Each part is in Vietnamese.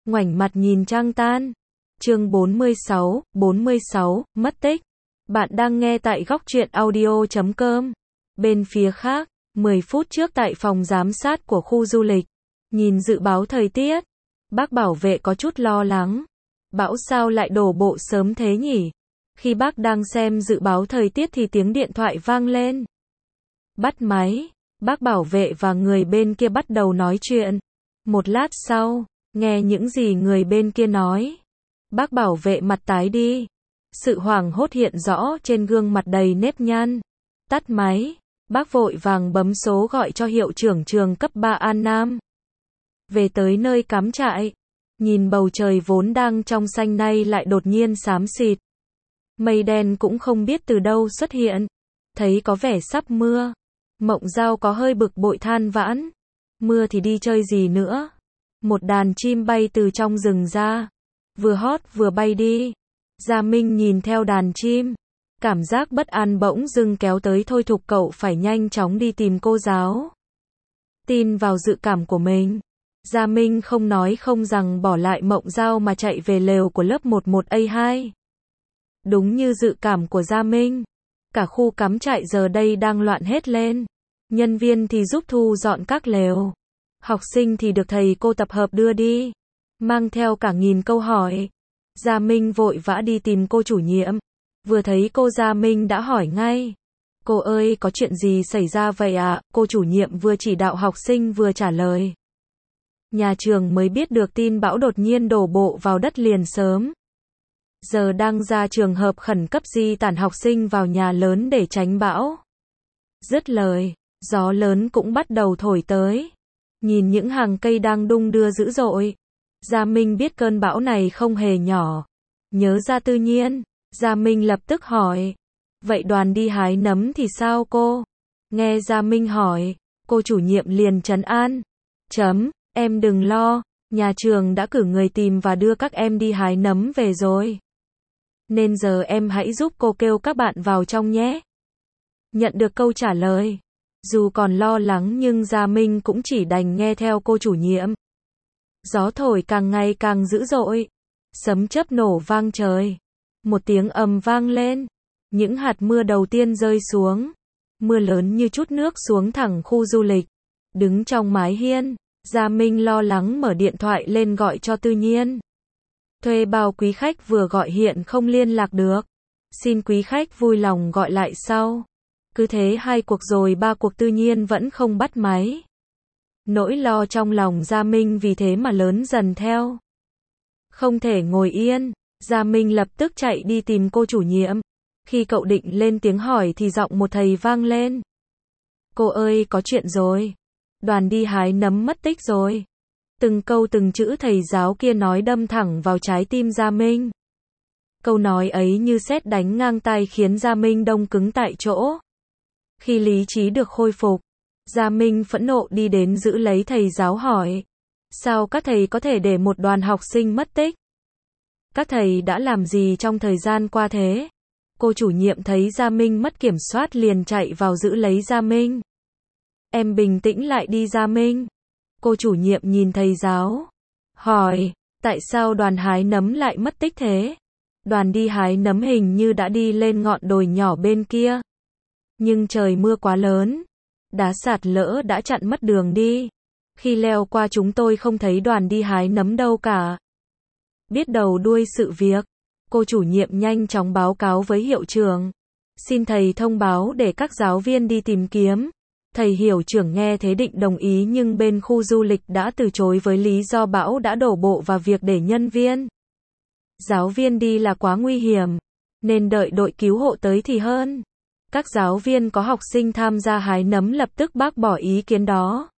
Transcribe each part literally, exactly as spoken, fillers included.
ngoảnh mặt nhìn trăng tan. Chương bốn mươi sáu, bốn mươi sáu, mất tích. Bạn đang nghe tại góc truyện audio chấm com. Bên phía khác, mười phút trước tại phòng giám sát của khu du lịch, nhìn dự báo thời tiết, bác bảo vệ có chút lo lắng. Bão sao lại đổ bộ sớm thế nhỉ? Khi bác đang xem dự báo thời tiết thì tiếng điện thoại vang lên. Bắt máy, bác bảo vệ và người bên kia bắt đầu nói chuyện. Một lát sau, nghe những gì người bên kia nói, bác bảo vệ mặt tái đi. Sự hoảng hốt hiện rõ trên gương mặt đầy nếp nhăn. Tắt máy, bác vội vàng bấm số gọi cho hiệu trưởng trường cấp ba An Nam. Về tới nơi cắm trại, nhìn bầu trời vốn đang trong xanh nay lại đột nhiên xám xịt. Mây đen cũng không biết từ đâu xuất hiện, thấy có vẻ sắp mưa. Mộng Giao có hơi bực bội than vãn, mưa thì đi chơi gì nữa. Một đàn chim bay từ trong rừng ra, vừa hót vừa bay đi. Gia Minh nhìn theo đàn chim, cảm giác bất an bỗng dưng kéo tới thôi thúc cậu phải nhanh chóng đi tìm cô giáo. Tin vào dự cảm của mình, Gia Minh không nói không rằng bỏ lại Mộng Giao mà chạy về lều của lớp mười một A hai. Đúng như dự cảm của Gia Minh, cả khu cắm trại giờ đây đang loạn hết lên. Nhân viên thì giúp thu dọn các lều, học sinh thì được thầy cô tập hợp đưa đi, mang theo cả nghìn câu hỏi. Gia Minh vội vã đi tìm cô chủ nhiệm. Vừa thấy cô Gia Minh đã hỏi ngay. Cô ơi, có chuyện gì xảy ra vậy ạ? Cô chủ nhiệm vừa chỉ đạo học sinh vừa trả lời. Nhà trường mới biết được tin bão đột nhiên đổ bộ vào đất liền sớm. Giờ đang ra trường hợp khẩn cấp di tản học sinh vào nhà lớn để tránh bão. Dứt lời, gió lớn cũng bắt đầu thổi tới. Nhìn những hàng cây đang đung đưa dữ dội, Gia Minh biết cơn bão này không hề nhỏ. Nhớ ra Tư Nhiên, Gia Minh lập tức hỏi. Vậy đoàn đi hái nấm thì sao cô? Nghe Gia Minh hỏi, cô chủ nhiệm liền trấn an. Chấm, em đừng lo, nhà trường đã cử người tìm và đưa các em đi hái nấm về rồi. Nên giờ em hãy giúp cô kêu các bạn vào trong nhé. Nhận được câu trả lời, dù còn lo lắng nhưng Gia Minh cũng chỉ đành nghe theo cô chủ nhiệm. Gió thổi càng ngày càng dữ dội, sấm chớp nổ vang trời. Một tiếng ầm vang lên, những hạt mưa đầu tiên rơi xuống. Mưa lớn như chút nước xuống thẳng khu du lịch. Đứng trong mái hiên, Gia Minh lo lắng mở điện thoại lên gọi cho Tư Nhiên. Thuê bao quý khách vừa gọi hiện không liên lạc được. Xin quý khách vui lòng gọi lại sau. Cứ thế hai cuộc rồi ba cuộc Tư Nhiên vẫn không bắt máy. Nỗi lo trong lòng Gia Minh vì thế mà lớn dần theo. Không thể ngồi yên, Gia Minh lập tức chạy đi tìm cô chủ nhiệm. Khi cậu định lên tiếng hỏi thì giọng một thầy vang lên. Cô ơi, có chuyện rồi. Đoàn đi hái nấm mất tích rồi. Từng câu từng chữ thầy giáo kia nói đâm thẳng vào trái tim Gia Minh. Câu nói ấy như sét đánh ngang tai khiến Gia Minh đông cứng tại chỗ. Khi lý trí được khôi phục, Gia Minh phẫn nộ đi đến giữ lấy thầy giáo hỏi. Sao các thầy có thể để một đoàn học sinh mất tích? Các thầy đã làm gì trong thời gian qua thế? Cô chủ nhiệm thấy Gia Minh mất kiểm soát liền chạy vào giữ lấy Gia Minh. Em bình tĩnh lại đi Gia Minh. Cô chủ nhiệm nhìn thầy giáo, hỏi, tại sao đoàn hái nấm lại mất tích thế? Đoàn đi hái nấm hình như đã đi lên ngọn đồi nhỏ bên kia. Nhưng trời mưa quá lớn, đá sạt lỡ đã chặn mất đường đi. Khi leo qua chúng tôi không thấy đoàn đi hái nấm đâu cả. Biết đầu đuôi sự việc, cô chủ nhiệm nhanh chóng báo cáo với hiệu trưởng. Xin thầy thông báo để các giáo viên đi tìm kiếm. Thầy hiệu trưởng nghe thế định đồng ý nhưng bên khu du lịch đã từ chối với lý do bão đã đổ bộ vào việc để nhân viên. Giáo viên đi là quá nguy hiểm, nên đợi đội cứu hộ tới thì hơn. Các giáo viên có học sinh tham gia hái nấm lập tức bác bỏ ý kiến đó.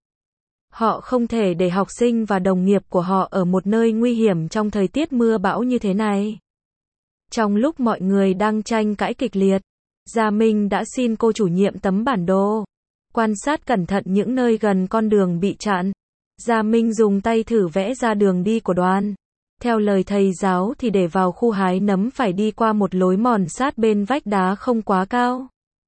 Họ không thể để học sinh và đồng nghiệp của họ ở một nơi nguy hiểm trong thời tiết mưa bão như thế này. Trong lúc mọi người đang tranh cãi kịch liệt, Gia Minh đã xin cô chủ nhiệm tấm bản đồ. Quan sát cẩn thận những nơi gần con đường bị chặn. Gia Minh dùng tay thử vẽ ra đường đi của đoàn. Theo lời thầy giáo thì để vào khu hái nấm phải đi qua một lối mòn sát bên vách đá không quá cao.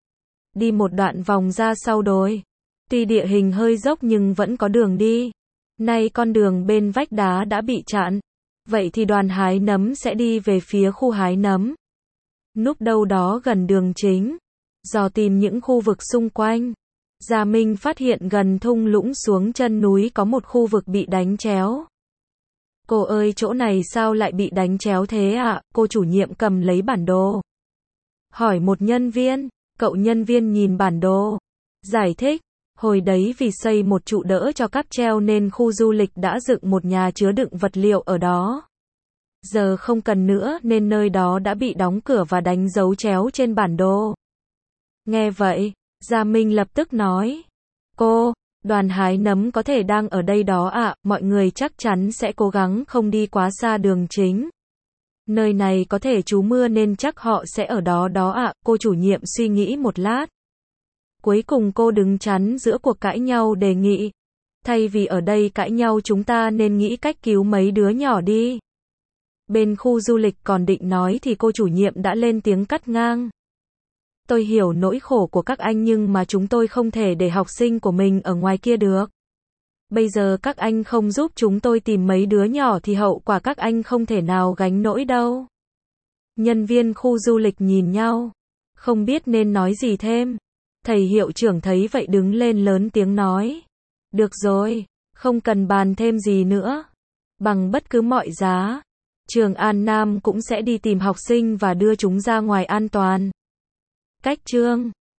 Đi một đoạn vòng ra sau đồi. Tuy địa hình hơi dốc nhưng vẫn có đường đi. Nay con đường bên vách đá đã bị chặn. Vậy thì đoàn hái nấm sẽ đi về phía khu hái nấm. Núp đâu đó gần đường chính. Dò tìm những khu vực xung quanh. Gia Minh phát hiện gần thung lũng xuống chân núi có một khu vực bị đánh chéo. Cô ơi, chỗ này sao lại bị đánh chéo thế ạ? À? Cô chủ nhiệm cầm lấy bản đồ. Hỏi một nhân viên. Cậu nhân viên nhìn bản đồ. Giải thích. Hồi đấy vì xây một trụ đỡ cho cáp treo nên khu du lịch đã dựng một nhà chứa đựng vật liệu ở đó. Giờ không cần nữa nên nơi đó đã bị đóng cửa và đánh dấu chéo trên bản đồ. Nghe vậy, Gia Minh lập tức nói. Cô, đoàn hái nấm có thể đang ở đây đó ạ, à, mọi người chắc chắn sẽ cố gắng không đi quá xa đường chính. Nơi này có thể trú mưa nên chắc họ sẽ ở đó đó ạ, à, cô chủ nhiệm suy nghĩ một lát. Cuối cùng cô đứng chắn giữa cuộc cãi nhau đề nghị. Thay vì ở đây cãi nhau chúng ta nên nghĩ cách cứu mấy đứa nhỏ đi. Bên khu du lịch còn định nói thì cô chủ nhiệm đã lên tiếng cắt ngang. Tôi hiểu nỗi khổ của các anh nhưng mà chúng tôi không thể để học sinh của mình ở ngoài kia được. Bây giờ các anh không giúp chúng tôi tìm mấy đứa nhỏ thì hậu quả các anh không thể nào gánh nổi đâu. Nhân viên khu du lịch nhìn nhau, không biết nên nói gì thêm. Thầy hiệu trưởng thấy vậy đứng lên lớn tiếng nói. Được rồi, không cần bàn thêm gì nữa. Bằng bất cứ mọi giá, trường An Nam cũng sẽ đi tìm học sinh và đưa chúng ra ngoài an toàn. Cách chương